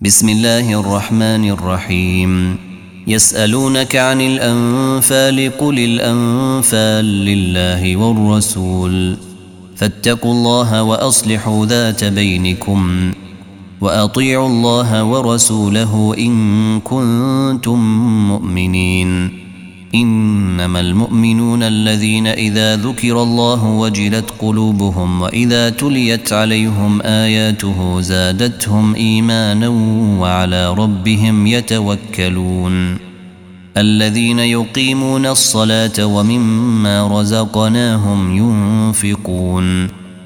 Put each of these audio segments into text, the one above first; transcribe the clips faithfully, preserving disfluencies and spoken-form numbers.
بسم الله الرحمن الرحيم. يسألونك عن الأنفال قل الأنفال لله والرسول فاتقوا الله وأصلحوا ذات بينكم وأطيعوا الله ورسوله إن كنتم مؤمنين. إنما المؤمنون الذين إذا ذكر الله وجلت قلوبهم وإذا تليت عليهم آياته زادتهم إيمانا وعلى ربهم يتوكلون. الذين يقيمون الصلاة ومما رزقناهم ينفقون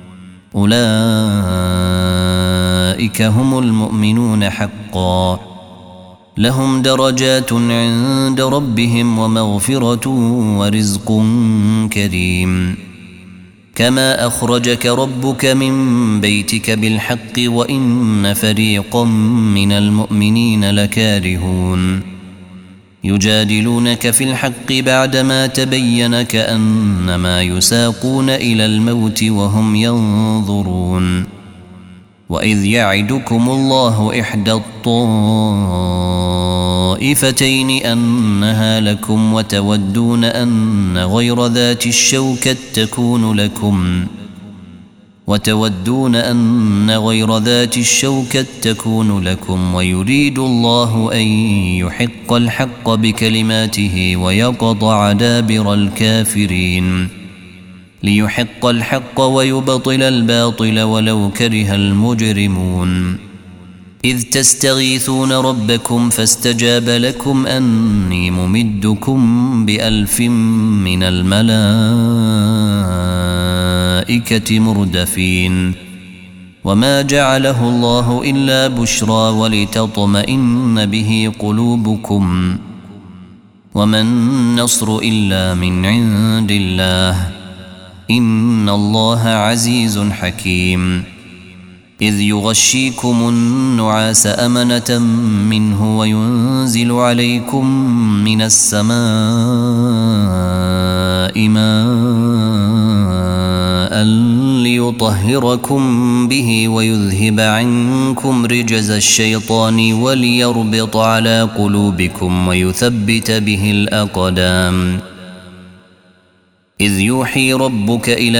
أولئك هم المؤمنون حقا لهم درجات عند ربهم ومغفرة ورزق كريم. كما أخرجك ربك من بيتك بالحق وإن فريقا من المؤمنين لكارهون يجادلونك في الحق بعدما تبين كأنما يساقون إلى الموت وهم ينظرون. وإذ يعدكم الله إحدى الطائفتين أنها لكم وتودون أن غير ذات الشوكة تكون لكم وتودون أن غير ذات الشوكة تكون لكم ويريد الله أن يحق الحق بكلماته ويقطع دابر الكافرين ليحق الحق ويبطل الباطل ولو كره المجرمون. إذ تستغيثون ربكم فاستجاب لكم أني ممدكم بألف من الملائكة مردفين. وما جعله الله إلا بشرى ولتطمئن به قلوبكم وما النصر إلا من عند الله إن الله عزيز حكيم. إذ يغشيكم النعاس أمنة منه وينزل عليكم من السماء ماء ليطهركم به ويذهب عنكم رجز الشيطان وليربط على قلوبكم ويثبت به الأقدام. إذ يوحي ربك إلى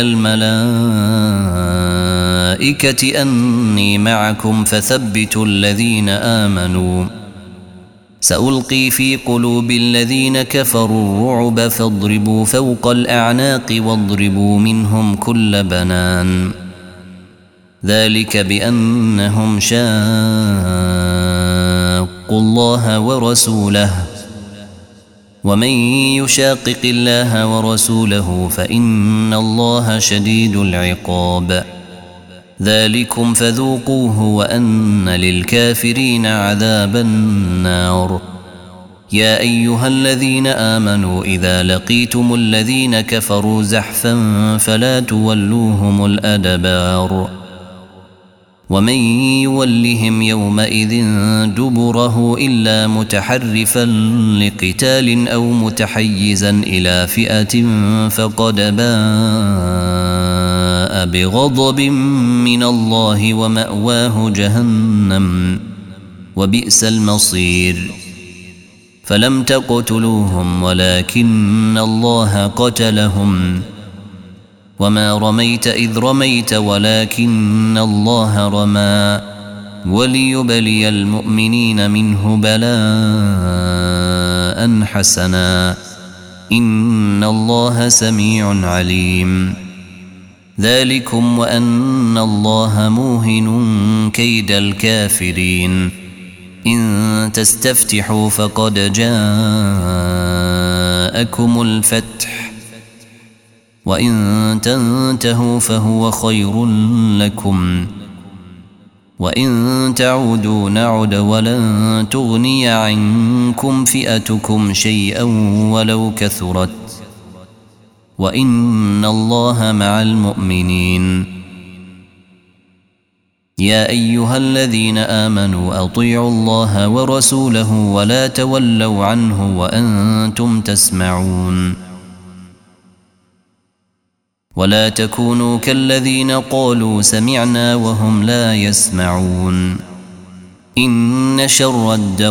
الملائكة أني معكم فثبتوا الذين آمنوا سألقي في قلوب الذين كفروا الرعب فاضربوا فوق الأعناق واضربوا منهم كل بنان. ذلك بأنهم شاقوا الله ورسوله ومن يشاقق الله ورسوله فإن الله شديد العقاب. ذلكم فذوقوه وأن للكافرين عذاب النار. يا أيها الذين آمنوا إذا لقيتم الذين كفروا زحفا فلا تولوهم الأدبار ومن يولهم يومئذ دبره إلا متحرفا لقتال أو متحيزا إلى فئة فقد باء بغضب من الله ومأواه جهنم وبئس المصير. فلم تقتلوهم ولكن الله قتلهم وما رميت إذ رميت ولكن الله رمى وليبلي المؤمنين منه بلاء حسنا إن الله سميع عليم. ذلكم وأن الله موهن كيد الكافرين. إن تستفتحوا فقد جاءكم الفتح وإن تنتهوا فهو خير لكم وإن تعودوا نعد ولن تغني عنكم فئتكم شيئا ولو كثرت وإن الله مع المؤمنين. يا أيها الذين آمنوا أطيعوا الله ورسوله ولا تولوا عنه وأنتم تسمعون. ولا تكونوا كالذين قالوا سمعنا وهم لا يسمعون. إن شر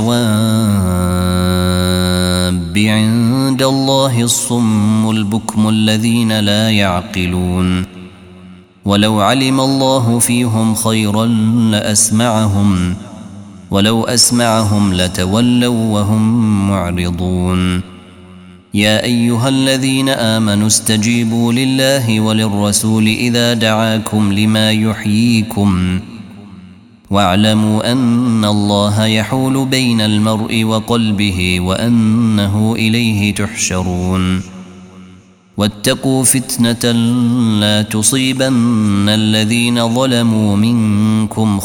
الدواب عند الله الصم البكم الذين لا يعقلون ولو علم الله فيهم خيرا لأسمعهم ولو أسمعهم لتولوا وهم معرضون يا أيها الذين آمنوا استجيبوا لله وللرسول إذا دعاكم لما يحييكم واعلموا أن الله يحول بين المرء وقلبه وأنه إليه تحشرون واتقوا فتنة لا تصيبن الذين ظلموا منكم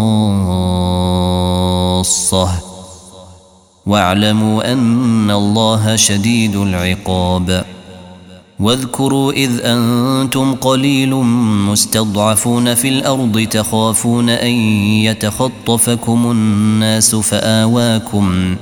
خاصة واعلموا أن الله شديد العقاب واذكروا إذ أنتم قليل مستضعفون في الأرض تخافون أن يتخطفكم الناس فآواكم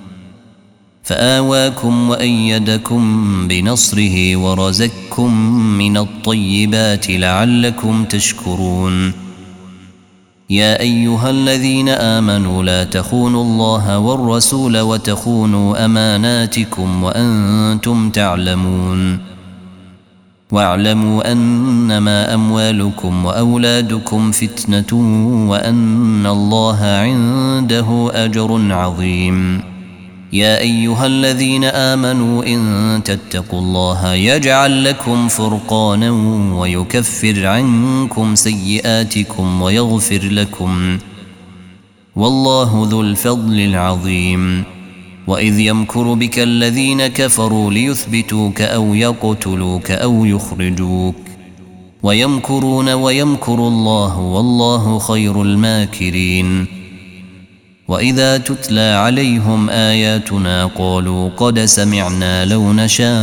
فآواكم وأيدكم بنصره ورزقكم من الطيبات لعلكم تشكرون يا أيها الذين آمنوا لا تخونوا الله والرسول وتخونوا أماناتكم وأنتم تعلمون واعلموا أنما أموالكم وأولادكم فتنة وأن الله عنده أجر عظيم يا أيها الذين آمنوا إن تتقوا الله يجعل لكم فرقانا ويكفر عنكم سيئاتكم ويغفر لكم والله ذو الفضل العظيم وإذ يمكر بك الذين كفروا ليثبتوك أو يقتلوك أو يخرجوك ويمكرون ويمكر الله والله خير الماكرين وإذا تتلى عليهم آياتنا قالوا قد سمعنا لو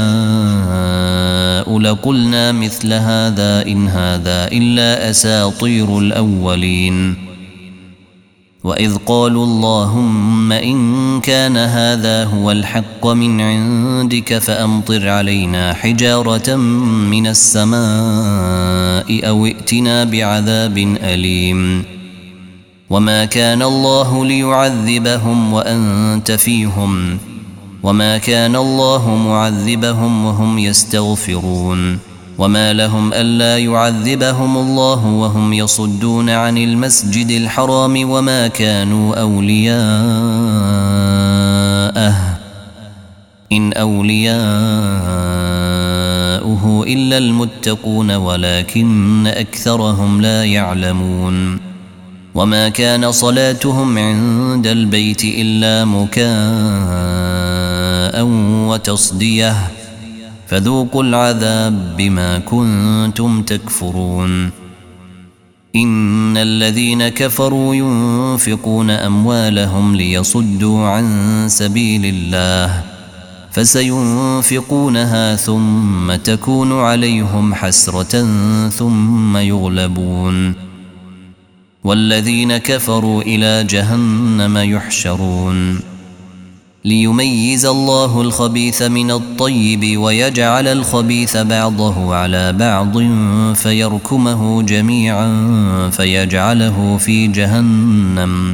نشاء لقلنا مثل هذا إن هذا إلا أساطير الأولين وإذ قالوا اللهم إن كان هذا هو الحق من عندك فأمطر علينا حجارة من السماء أو ائتنا بعذاب أليم وما كان الله ليعذبهم وأنت فيهم وما كان الله معذبهم وهم يستغفرون وما لهم ألا يعذبهم الله وهم يصدون عن المسجد الحرام وما كانوا أولياءه إن أولياؤه إلا المتقون ولكن أكثرهم لا يعلمون وما كان صلاتهم عند البيت إلا مكاء وتصديه فذوقوا العذاب بما كنتم تكفرون إن الذين كفروا ينفقون أموالهم ليصدوا عن سبيل الله فسينفقونها ثم تكون عليهم حسرة ثم يغلبون والذين كفروا إلى جهنم يحشرون ليميز الله الخبيث من الطيب ويجعل الخبيث بعضه على بعض فيركمه جميعا فيجعله في جهنم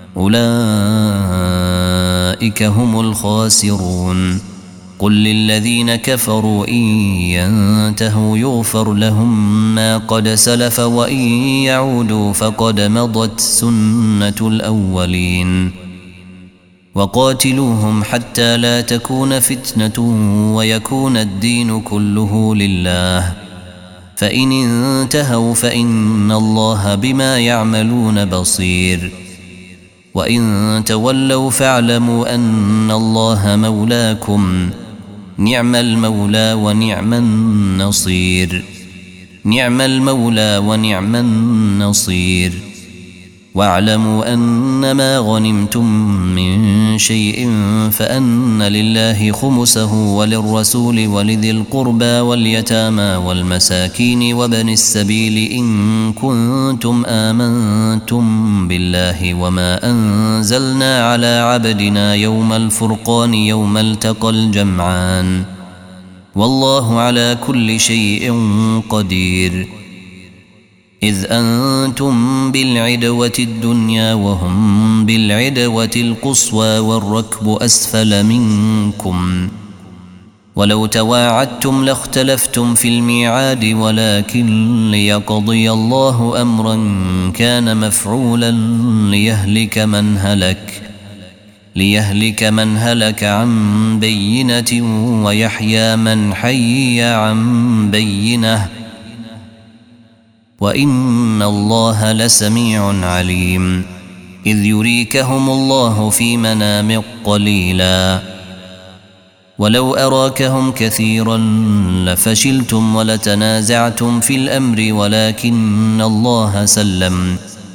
أولئك هم الخاسرون قل للذين كفروا إن ينتهوا يغفر لهم ما قد سلف وإن يعودوا فقد مضت سنة الأولين وقاتلوهم حتى لا تكون فتنة ويكون الدين كله لله فإن انتهوا فإن الله بما يعملون بصير وإن تولوا فاعلموا أن الله مولاكم نعم المولى ونعم النصير نعم المولى ونعم النصير واعلموا أنما غنمتم من شيء فأن لله خمسه وللرسول ولذي القربى واليتامى والمساكين وابن السبيل إن كنتم آمنتم بالله وما أنزلنا على عبدنا يوم الفرقان يوم التقى الجمعان والله على كل شيء قدير إذ أنتم بالعدوة الدنيا وهم بالعدوة القصوى والركب أسفل منكم ولو تواعدتم لاختلفتم في الميعاد ولكن ليقضي الله أمرا كان مفعولا ليهلك من هلك ليهلك من هلك عن بينة ويحيى من حي عن بينة وإن الله لسميع عليم إذ يريكهم الله في منام قليلا ولو أراكهم كثيرا لفشلتم ولتنازعتم في الأمر ولكن الله سلم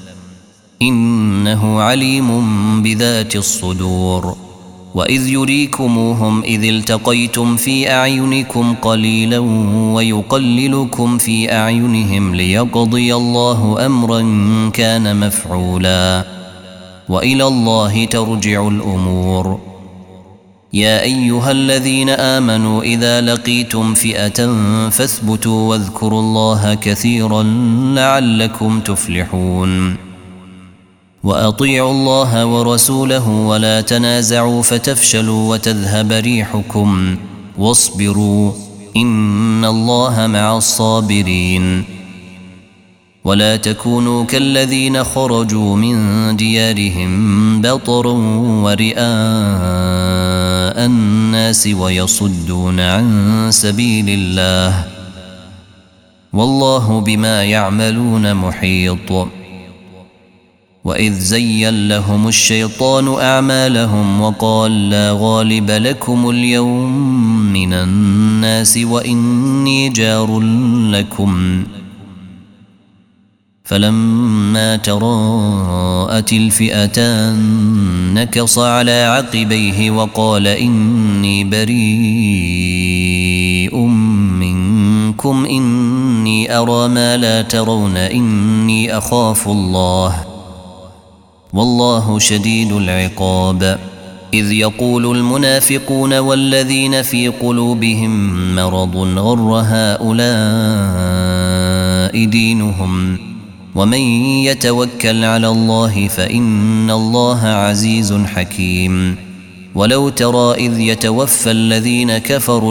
إنه عليم بذات الصدور وإذ يريكموهم إذ التقيتم في أعينكم قليلا ويقللكم في أعينهم ليقضي الله أمرا كان مفعولا وإلى الله ترجع الأمور يا أيها الذين آمنوا إذا لقيتم فئة فاثبتوا واذكروا الله كثيرا لعلكم تفلحون وأطيعوا الله ورسوله ولا تنازعوا فتفشلوا وتذهب ريحكم واصبروا إن الله مع الصابرين ولا تكونوا كالذين خرجوا من ديارهم بطرا ورئاء الناس ويصدون عن سبيل الله والله بما يعملون محيط وإذ زين لهم الشيطان أعمالهم وقال لا غالب لكم اليوم من الناس وإني جار لكم فلما تراءت الفئتان نكص على عقبيه وقال إني بريء منكم إني أرى ما لا ترون إني أخاف الله والله شديد العقاب إذ يقول المنافقون والذين في قلوبهم مرض غر هؤلاء دينهم ومن يتوكل على الله فإن الله عزيز حكيم ولو ترى إذ يتوفى الذين كفروا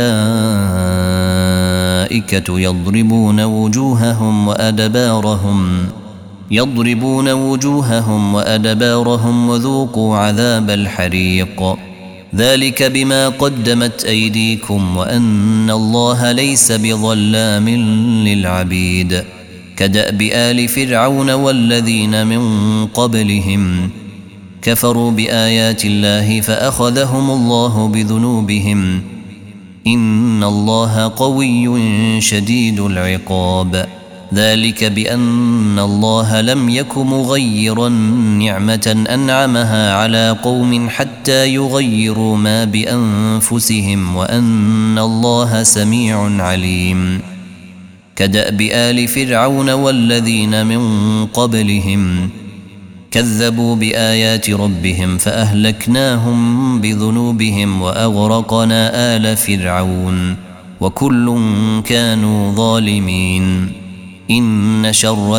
الملائكة يضربون وجوههم وأدبارهم يضربون وجوههم وأدبارهم وذوقوا عذاب الحريق ذلك بما قدمت أيديكم وأن الله ليس بظلام للعبيد كدأب آل فرعون والذين من قبلهم كفروا بآيات الله فأخذهم الله بذنوبهم إن الله قوي شديد العقاب ذلك بأن الله لم يك مغيرا نعمة أنعمها على قوم حتى يغيروا ما بأنفسهم وأن الله سميع عليم كدأب آل فرعون والذين من قبلهم كذبوا بآيات ربهم فأهلكناهم بذنوبهم وأغرقنا آل فرعون وكل كانوا ظالمين إن شر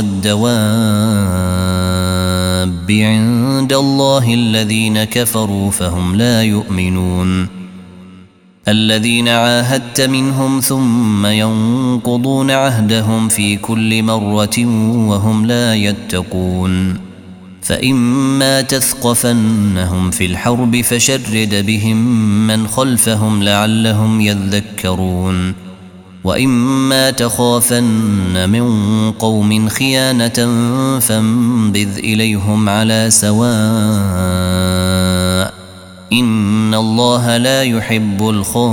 الدواب عند الله الذين كفروا فهم لا يؤمنون الذين عاهدت منهم ثم ينقضون عهدهم في كل مرة وهم لا يتقون فإما تثقفنهم في الحرب فشرد بهم من خلفهم لعلهم يذكرون وإما تخافن من قوم خيانة فانبذ إليهم على سواء إن الله لا يحب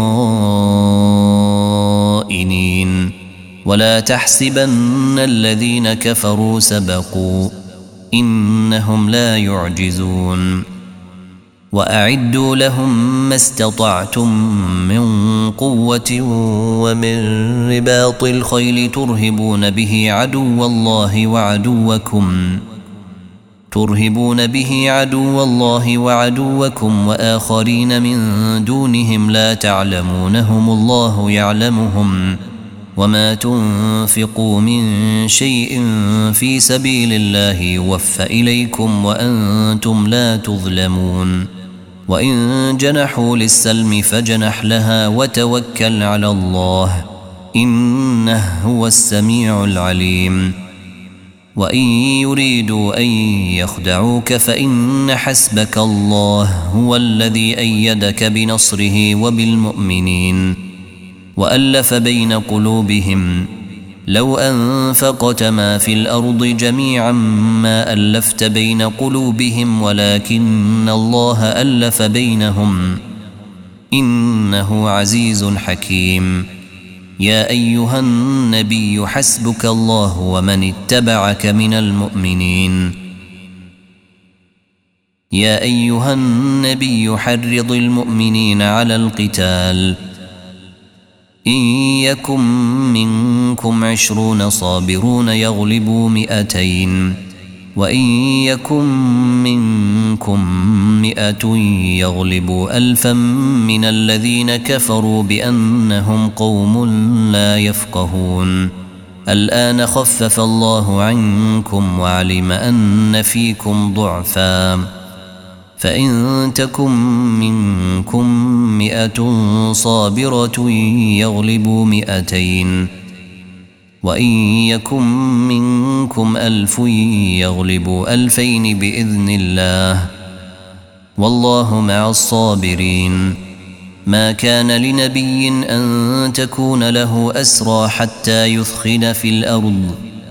الخائنين ولا تحسبن الذين كفروا سبقوا إنهم لا يعجزون وأعدوا لهم ما استطعتم من قوة ومن رباط الخيل ترهبون به عدو الله وعدوكم ترهبون به عدو الله وعدوكم وآخرين من دونهم لا تعلمونهم الله يعلمهم وما تنفقوا من شيء في سبيل الله يوفى إليكم وأنتم لا تظلمون وإن جنحوا للسلم فجنح لها وتوكل على الله إنه هو السميع العليم وإن يريدوا أن يخدعوك فإن حسبك الله هو الذي أيدك بنصره وبالمؤمنين وألف بين قلوبهم لو أنفقت ما في الأرض جميعا ما ألفت بين قلوبهم ولكن الله ألف بينهم إنه عزيز حكيم يا أيها النبي حسبك الله ومن اتبعك من المؤمنين يا أيها النبي حرض المؤمنين على القتال إن يكن منكم عشرون صابرون يغلبوا مئتين وإن يكن منكم مئة يغلبوا ألفا من الذين كفروا بأنهم قوم لا يفقهون الآن خفف الله عنكم وعلم أن فيكم ضعفا فإن تكن منكم مئة صابرة يغلبوا مئتين وإن يكن منكم ألف يغلبوا ألفين بإذن الله والله مع الصابرين ما كان لنبي أن تكون له أسرى حتى يثخن في الأرض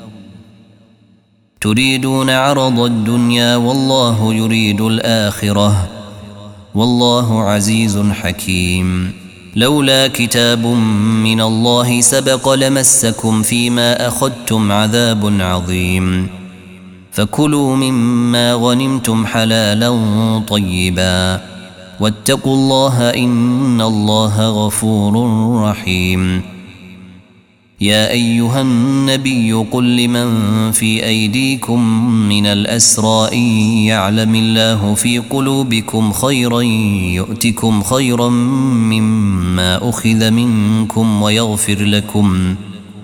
تريدون عرض الدنيا والله يريد الآخرة والله عزيز حكيم لولا كتاب من الله سبق لمسكم فيما أخذتم عذاب عظيم فكلوا مما غنمتم حلالا طيبا واتقوا الله إن الله غفور رحيم يا أيها النبي قل لمن في أيديكم من الأسرى إن يعلم الله في قلوبكم خيرا يؤتكم خيرا مما أخذ منكم ويغفر لكم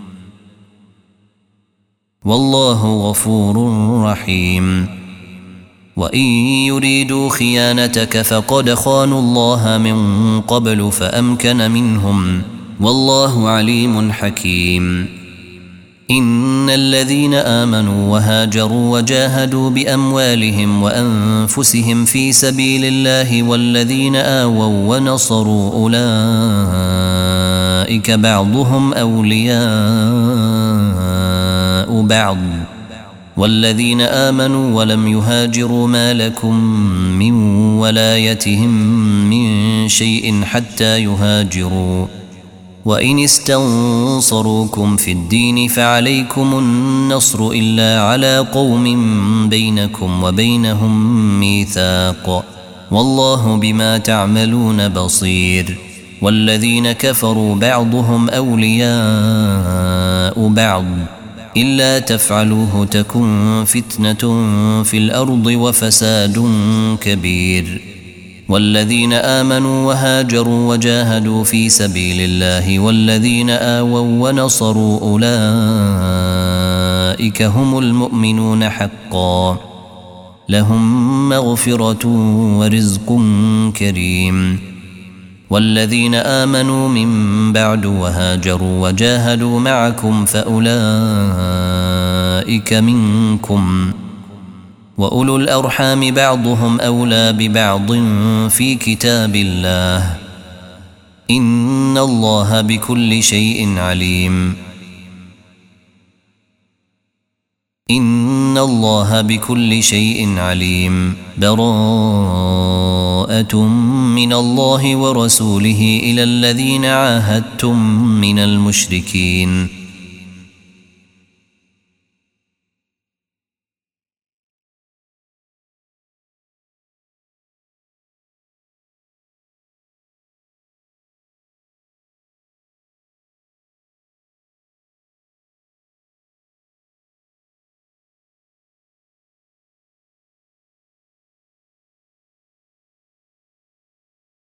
والله غفور رحيم وإن يريدوا خيانتك فقد خانوا الله من قبل فأمكن منهم والله عليم حكيم إن الذين آمنوا وهاجروا وجاهدوا بأموالهم وأنفسهم في سبيل الله والذين آووا ونصروا أولئك بعضهم أولياء بعض والذين آمنوا ولم يهاجروا ما لكم من ولايتهم من شيء حتى يهاجروا وإن استنصروكم في الدين فعليكم النصر إلا على قوم بينكم وبينهم ميثاق والله بما تعملون بصير والذين كفروا بعضهم أولياء بعض إلا تفعلوه تكن فتنة في الأرض وفساد كبير والذين آمنوا وهاجروا وجاهدوا في سبيل الله والذين آووا ونصروا أولئك هم المؤمنون حقا لهم مغفرة ورزق كريم والذين آمنوا من بعد وهاجروا وجاهدوا معكم فأولئك منكم وأولو الأرحام بعضهم أولى ببعض في كتاب الله إن الله بكل شيء عليم إن الله بكل شيء عليم براءة من الله ورسوله إلى الذين عاهدتم من المشركين